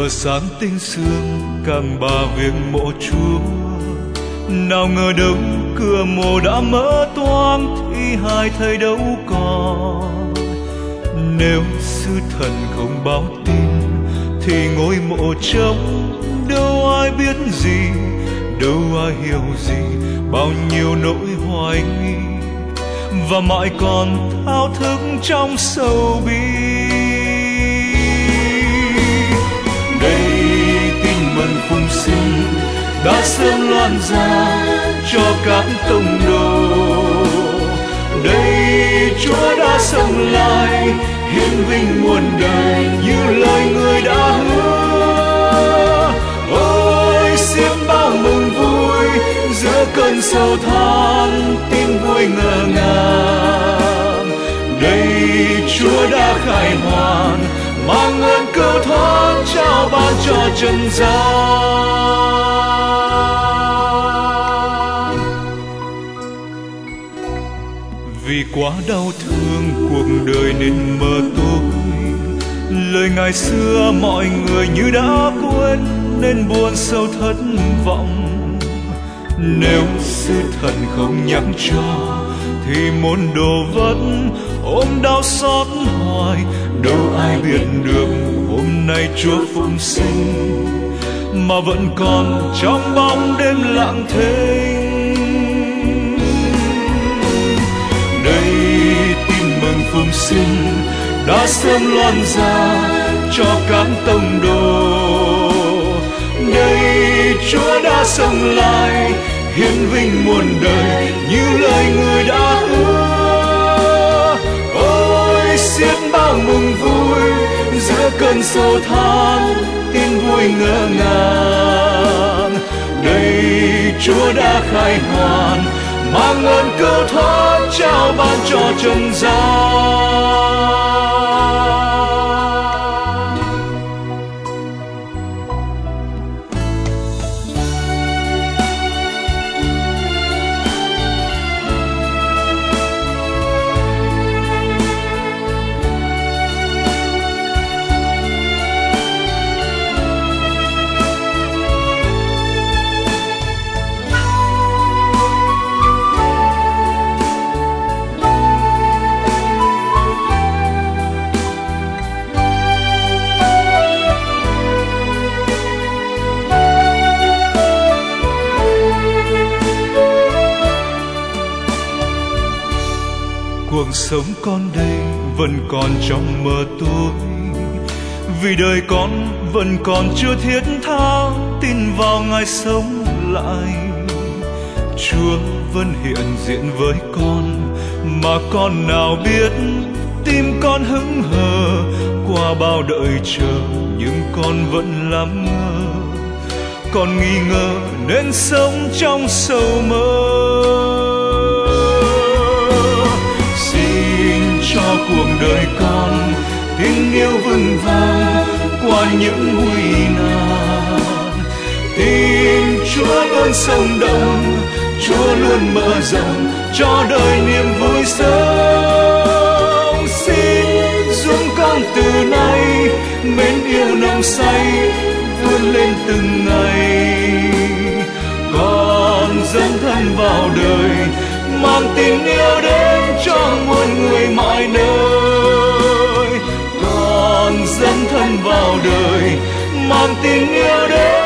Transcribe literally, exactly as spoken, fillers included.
vừa sáng tinh sương càng bà viếng mộ Chúa. Nào ngờ đâu cửa mộ đã mở toang, thi hài thầy đâu còn. Nếu sư thần không báo tin thì ngôi mộ trống, đâu ai biết gì, đâu ai hiểu gì bao nhiêu nỗi hoài nghi, và mãi còn thao thức trong sầu bi. Đây tin mừng phụng sinh đã sớm loan ra cho các tông đồ. Đây Chúa đã sống lại hiển vinh muôn đời như lời Người đã hứa. Ôi xiết bao mừng vui giữa cơn sầu than, tin vui ngỡ ngàng. Đây Chúa đã khai hoàn, mang ơn cứu thoát trao ban cho trần gian. Vì quá đau thương cuộc đời nên mờ tối, lời ngày xưa mọi người như đã quên nên buồn sâu thất vọng. Nếu sư thần không nhắc cho thì môn đồ vẫn ôm đau xót hoài, đâu ai biết được hôm nay Chúa phụng sinh mà vẫn còn trong bóng đêm lặng thinh. Đây tin mừng phụng sinh đã sớm loan ra cho các tông đồ. Đây Chúa đã sống lại hiển vinh muôn đời như lời Người đã hứa. Ôi xiết bao mừng vui giữa cơn sầu than, tin vui ngỡ ngàng. Đây Chúa đã khai hoàn, mang ơn cứu thoát trao ban cho trần gian. Cuộc sống con đây vẫn còn trong mờ tối, vì đời con vẫn còn chưa thiết tha tin vào ngày sống lại. Chúa vẫn hiện diện với con mà con nào biết, tim con hững hờ qua bao đợi chờ, nhưng con vẫn lắm ngơ. Con nghi ngờ nên sống trong sầu mơ. Cho cuộc đời con tình yêu vững vàng qua những nguy nan. Tin Chúa luôn sống động, Chúa luôn mở rộng cho đời niềm vui sống. Xin giúp con từ nay mến yêu nồng say vươn lên từng ngày. Con dấn thân vào đời mang tình yêu đến cho muôn người mọi nơi. Con dấn thân vào đời mang tình yêu đến